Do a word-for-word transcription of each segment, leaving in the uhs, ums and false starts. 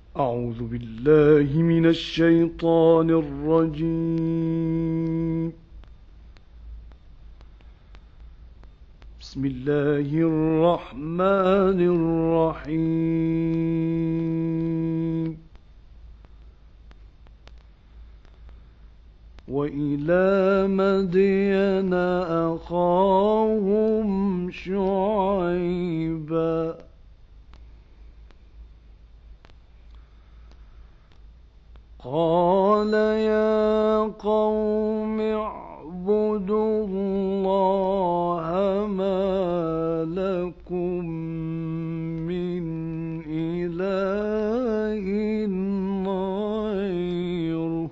أعوذ بالله من الشيطان الرجيم. بسم الله الرحمن الرحيم. وإلى مدين أخاهم شعيبا قال يا قوم اعبدوا الله ما لكم من إله غيره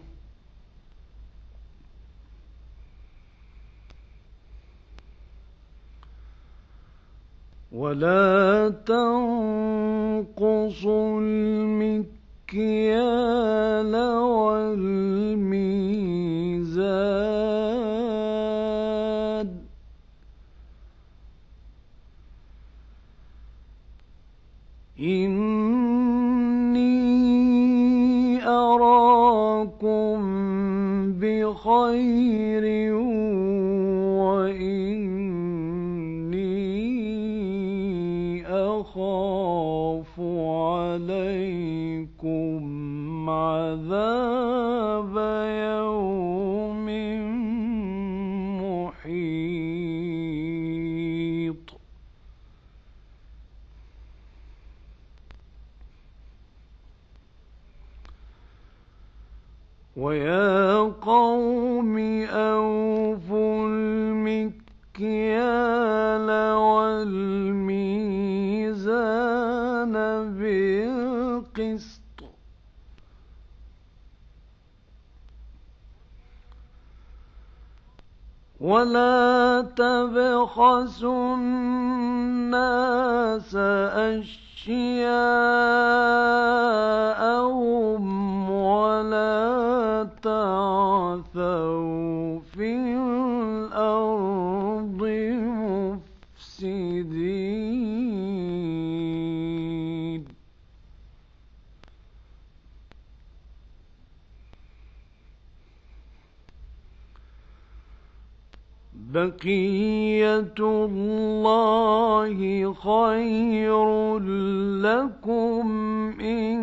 ولا تنقصوا المكيال والميزان إني أراكم بخير وإني أخاف عليكم عذاب يوم محيط ويا قوم أوفوا المكيال والميزان بالقسط ولا تبخسوا الناس أشياءهم ولا تعثوا في الأرض مفسدين بقية الله خير لكم إن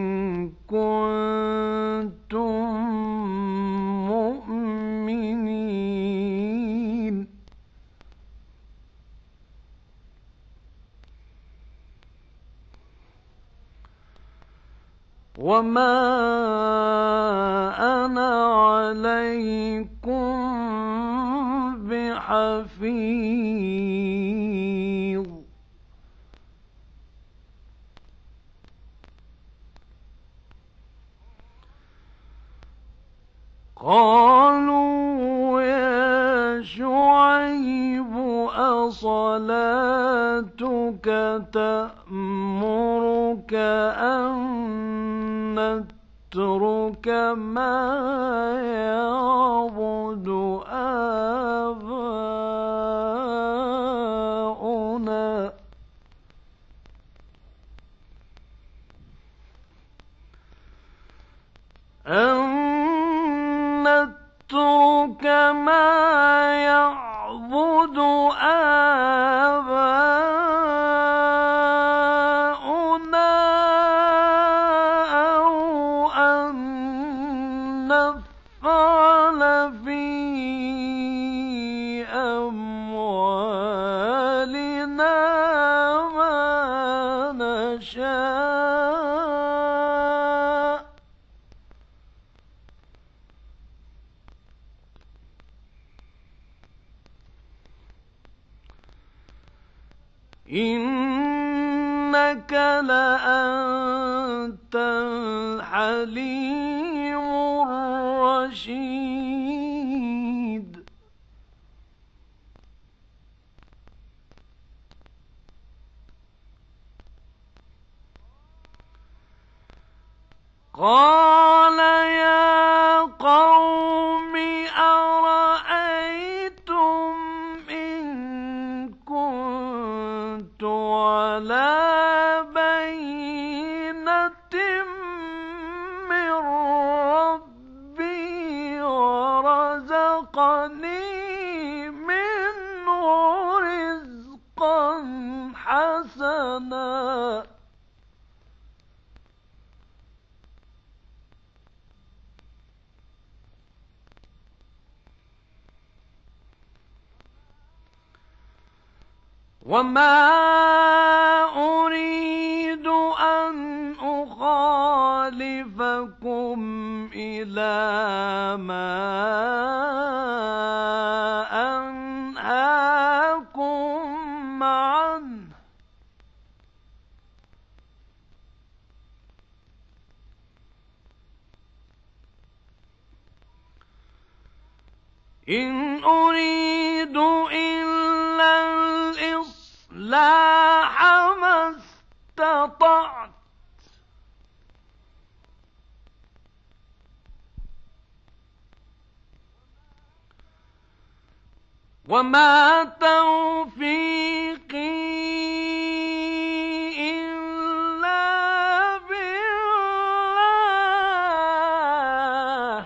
كنتم مؤمنين وما أنا عليكم بحفيظ قالوا يا شعيب أصلاتك تأمرك أن نترك ما يعبد آباؤنا أن نترك ما يعبد آباؤنا أو أن نفعل في أموالنا ما نشاء إنك لأنت الحليم الرشيد قال يا قوم أرأيتم إن كنت على بينة وما أريد أن أخالفكم إلى ما أنهاكم عنه إن أريد إلا الإصلاح ما استطعت وما توفيقي إلا بالله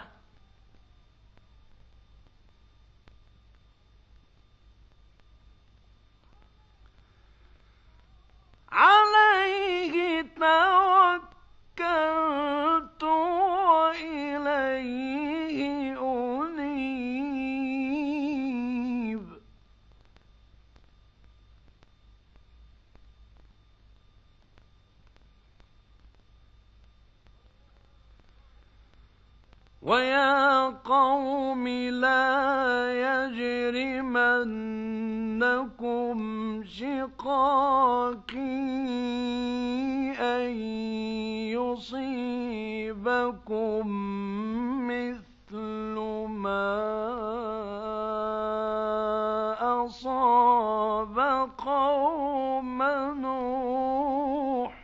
عليه توكلت وإليه أنيب ويا قوم لا يجرمنكم شقاقي أن يصيبكم مثل ما أصاب قوم نوح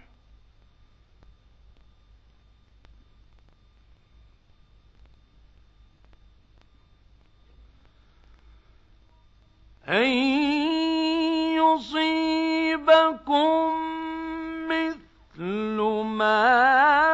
أن يصيبكم مثل ما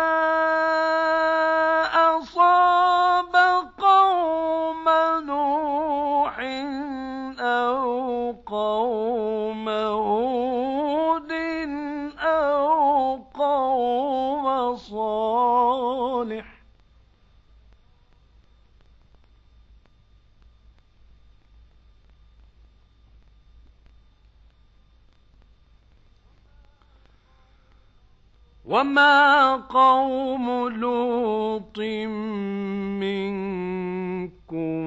أصاب قوم نوح أو قوم هود أو قوم صالح وما قوم لوط منكم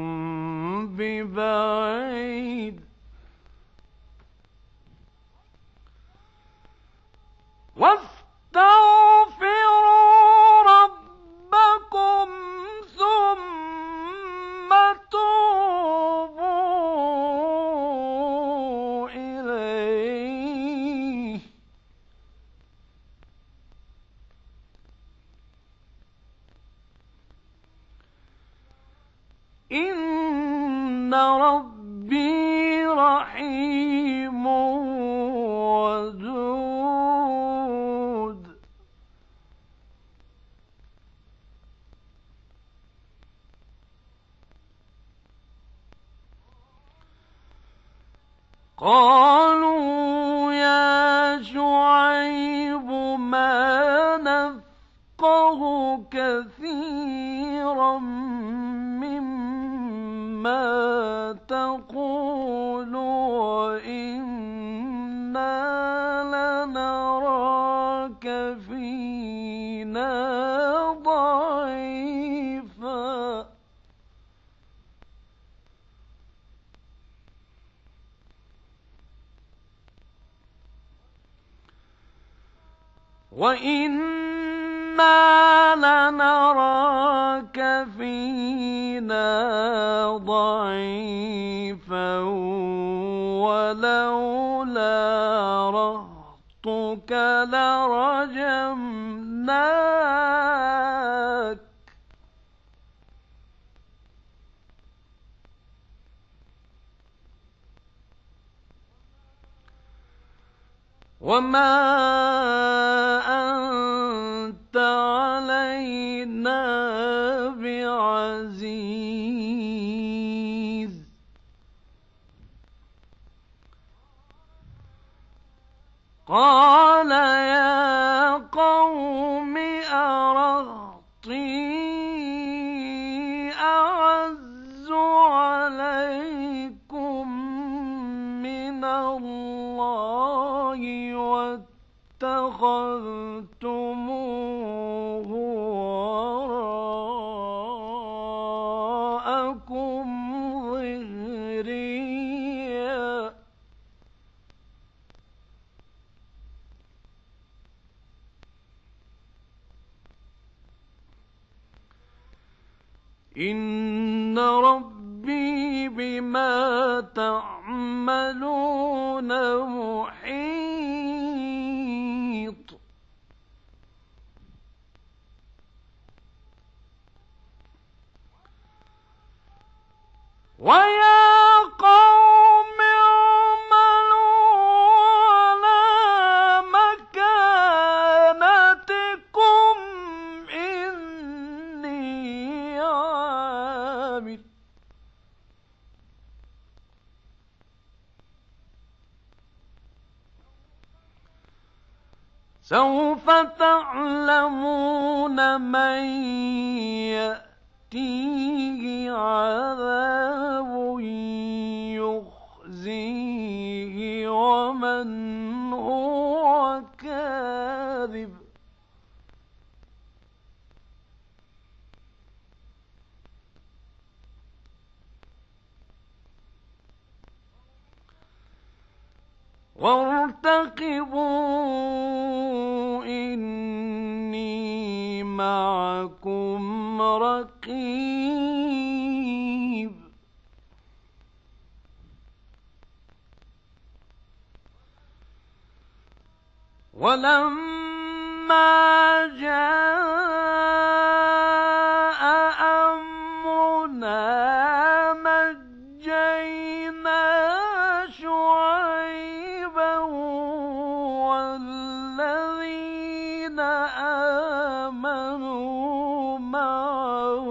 ببعيد واستغفروا ربكم ثم توبوا إليه إن ربي رحيم ودود قالوا يا شعيب ما نفقه كثيرا مما تقول وإنا لنراك فينا ضعيفا وَإِنَّا لَنَرَاكَ فِينَا ضَعِيفًا وَلَوْلَا رَهْطُكَ لَرَجَمْنَاكَ وَمَا أَنتَ عَلَيْنَا بِعَزِيزٍ قَالَ يَا قَوْمِ أَرَهْطِي أَعَزُّ عَلَيْكُم مِّنَ اللَّهِ إِنَّ رَبِّي بِمَا تَعْمَلُونَ مُحِيطٌ وَيَا قَوْمِ اعْمَلُوا عَلَىٰ مَكَانَتِكُمْ إِنِّي عَامِلٌ ۖ سَوْفَ تَعْلَمُونَ مَن يَأْتِيهِ عَذَابٌ يُخْزِيهِ وَمَنْ هُوَ كَاذِبٌ وَارْتَقِبُوا إِنِّي مَعَكُمْ رَقِيبٌ وَلَمَّا جَاءَ أَمْرُنَا نَجَّيْنَا شُعَيْبًا وَالَّذِينَ آمَنُوا مَعَهُ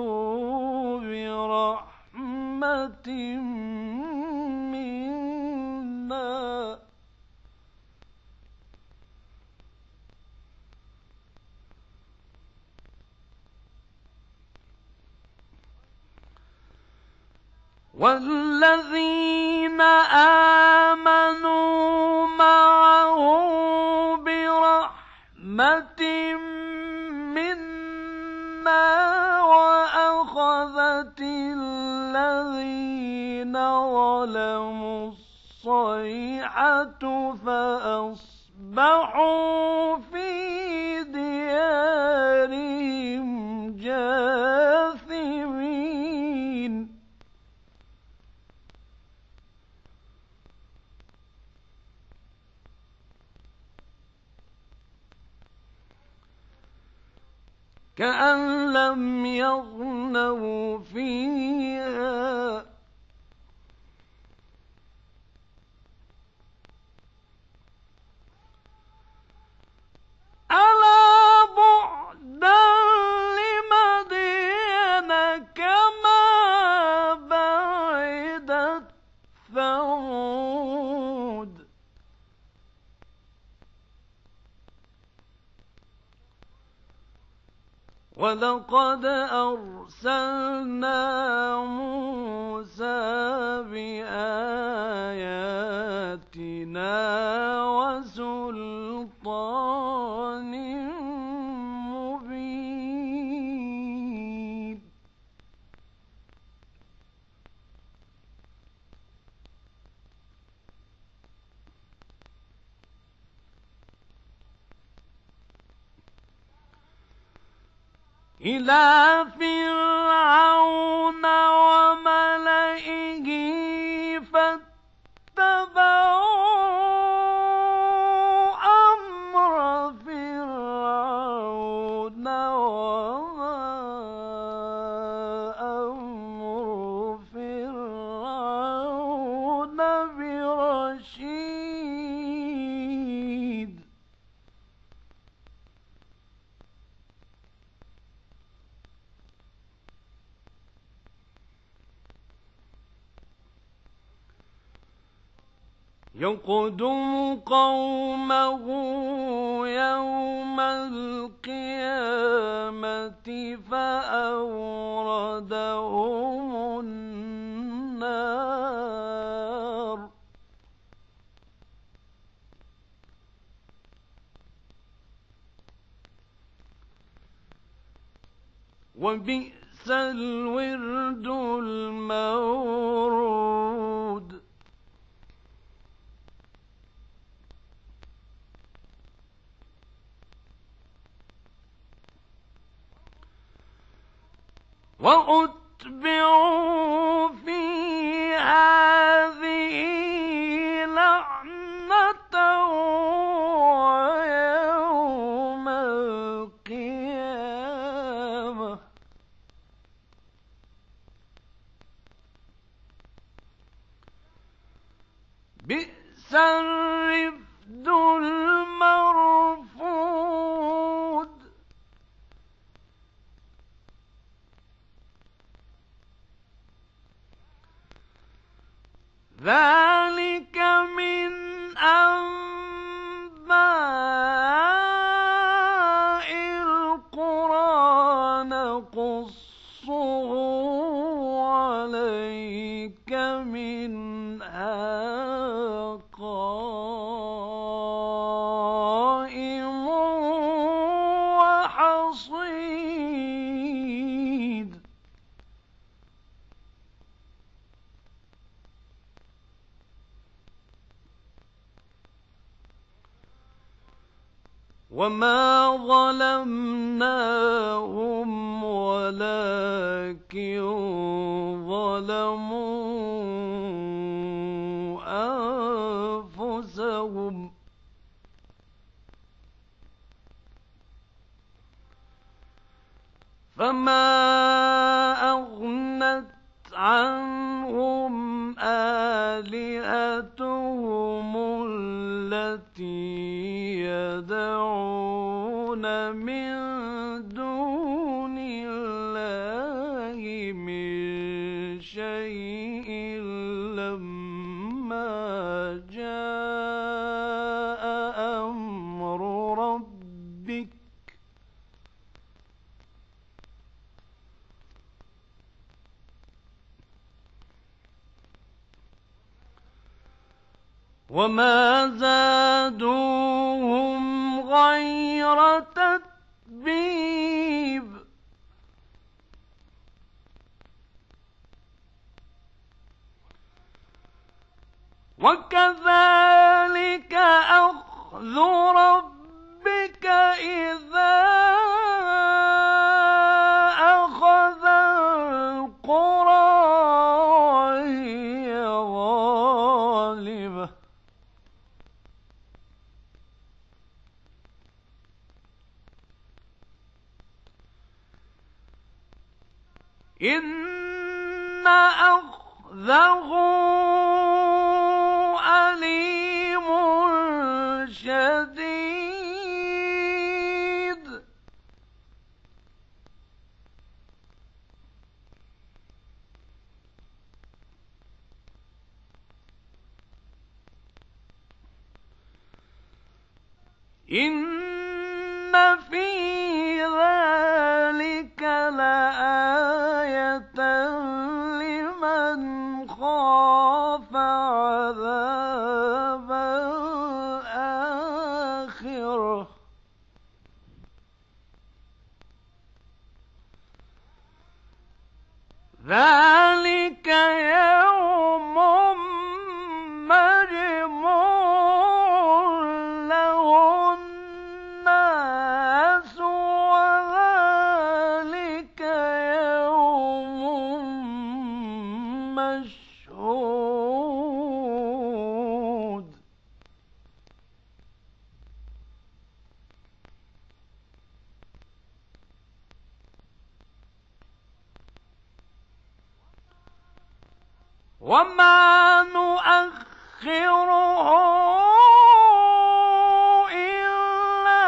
بِرَحْمَةٍ مِّنَّا وَالَّذِينَ آمَنُوا مَعَهُ بِرَحْمَةٍ مِّنَّا وَأَخَذَتِ الَّذِينَ ظَلَمُوا الصَّيْحَةُ فَأَصْبَحُوا فِي دِيَارِهِمْ جَاثِمِينَ كَأَن لَّمْ يَغْنَوْا فِيهَا أَلَا بُعْدًا لِّمَدْيَنَ كَمَا بَعِدَتْ ثَمُودُ وَلَقَدْ أَرْسَلْنَا مُوسَىٰ بِآيَاتِنَا وَسُلْطَانٍ مُّبِينٍ إِلَىٰ فِرْعَوْنَ وَمَلَئِهِ فَاتَّبَعُوا أَمْرَ فِرْعَوْنَ وَمَا أَمْرُ فِرْعَوْنَ بِرَشِيدٍ يَقْدُمُ قَوْمَهُ يَوْمَ الْقِيَامَةِ فَأَوْرَدَهُمُ النَّارَ وَبِئْسَ الْوِرْدُ الْمَوْرُودُ وَأُتْبِعُوا وأتبعوا في هذه لعنة ويوم القيامة بئس الرفد المرفود ذلك من أنباء القرى نقصه عليك منها قائم وحصيد وما ظلمناهم ولكن ظلموا أنفسهم فما أغنت عنهم آلهتهم التي يدعون من دون الله من شيء لما جاء أمر ربك وما زادوهم غير تتبيب وكذلك أخذ ربك إذا أخذ القرى وهي ظالمة إن أخذه أليم شديد إن في ذلك لآية لمن خاف عذاب الآخرة ذلك يوم مجموع له الناس وذلك يوم مشهود وما نؤخره إلا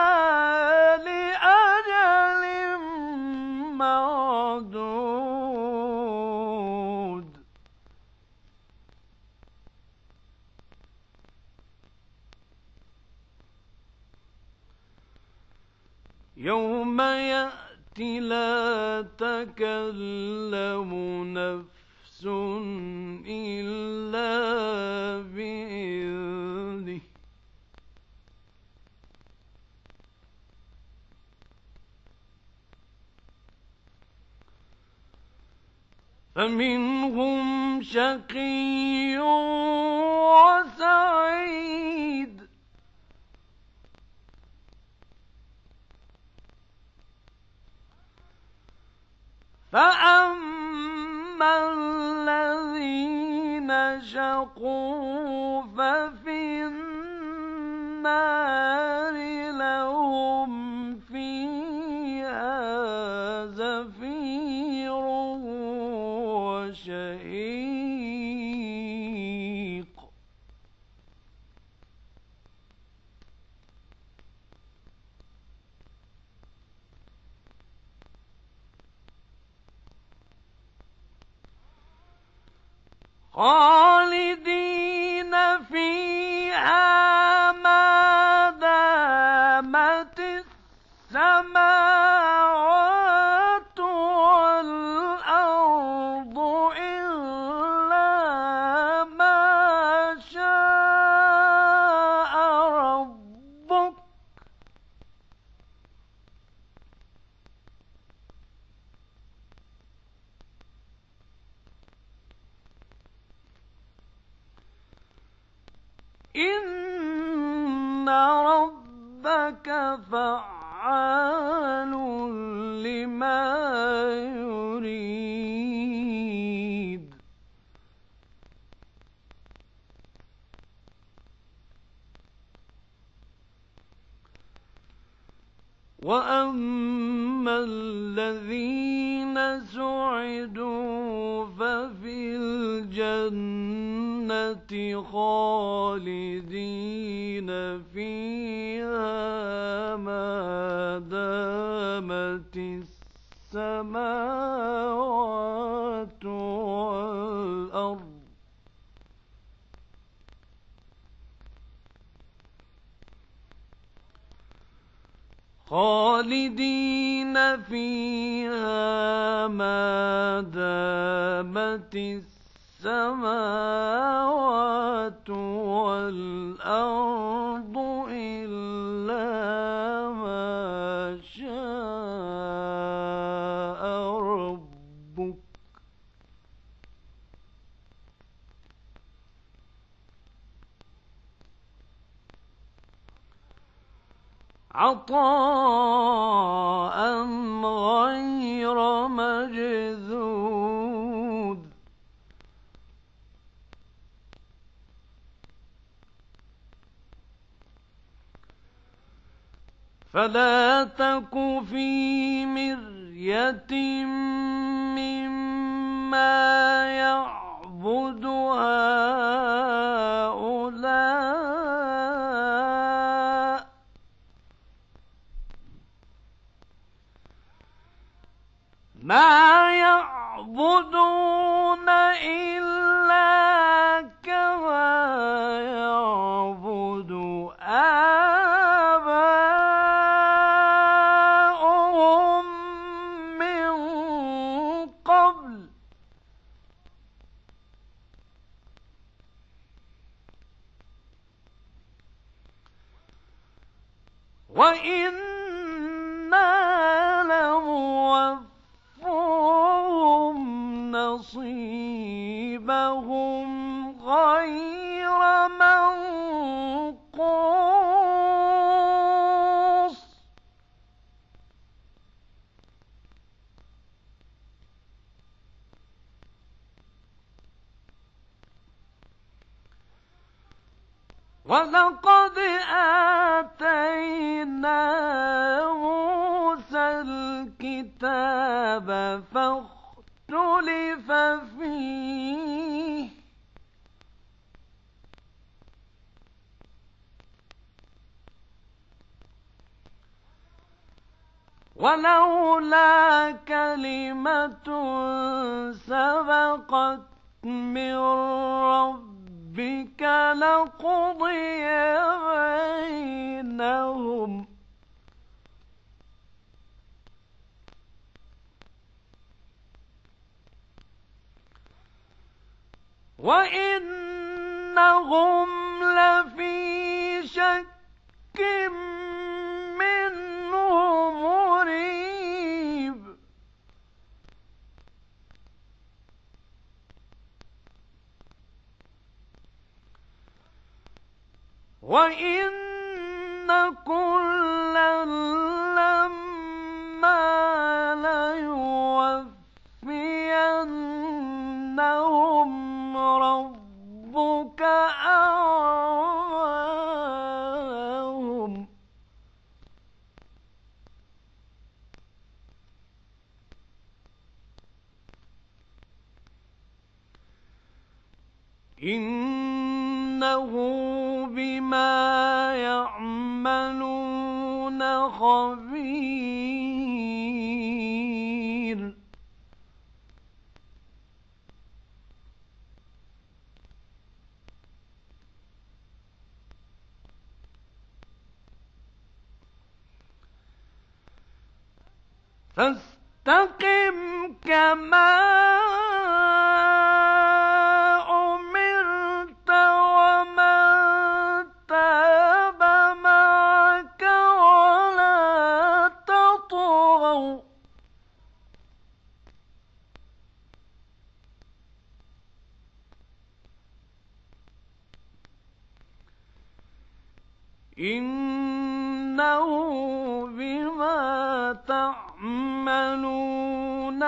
لأجل معدود يوم يأتي لا تكلم نفس إلا بإذنه فمنهم شقي وسعيد فأما فأما الذين شقوا ففي النار لهم فيها زفير وشهيق خالدين فيها ما دامت السماوات والأرض إلا ما شاء ربك إن ربك فعال لما يريد وأما الذين سعدوا ففي الجنة خالدين فيها ما دامت السماوات والأرض خالدين فيها ما دامت السماوات والأرض إلا ما شاء ربك عطاء غير مجذوذ فلا تك في مرية مما يعبد هؤلاء ما يعبدون إلا كما يعبد آباؤهم من قبل وإنا لموفوهم نصيبهم غير منقوص ولقد آتينا موسى الكتاب فاختلف فيه ولولا كلمة سبقت من ربك لقضي بينهم وإنهم لفي شك منه مريب وإن كلا لما ليوفينهم إنه بما يعملون خبير فاستقم كما أمرت ومن تاب معك ولا تطغوا إنه بما تعملون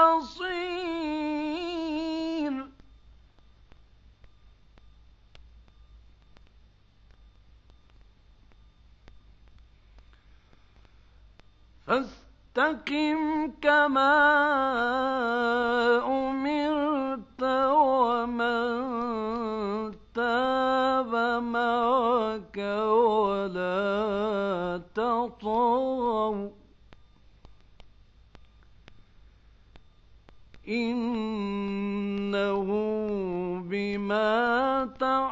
بصير فاستقم كما أمرت ومن تاب معك ولا تطغوا إنه بما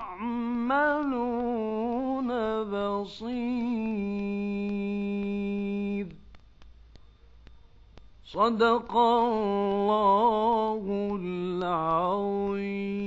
تعملون بصير صدق الله العظيم.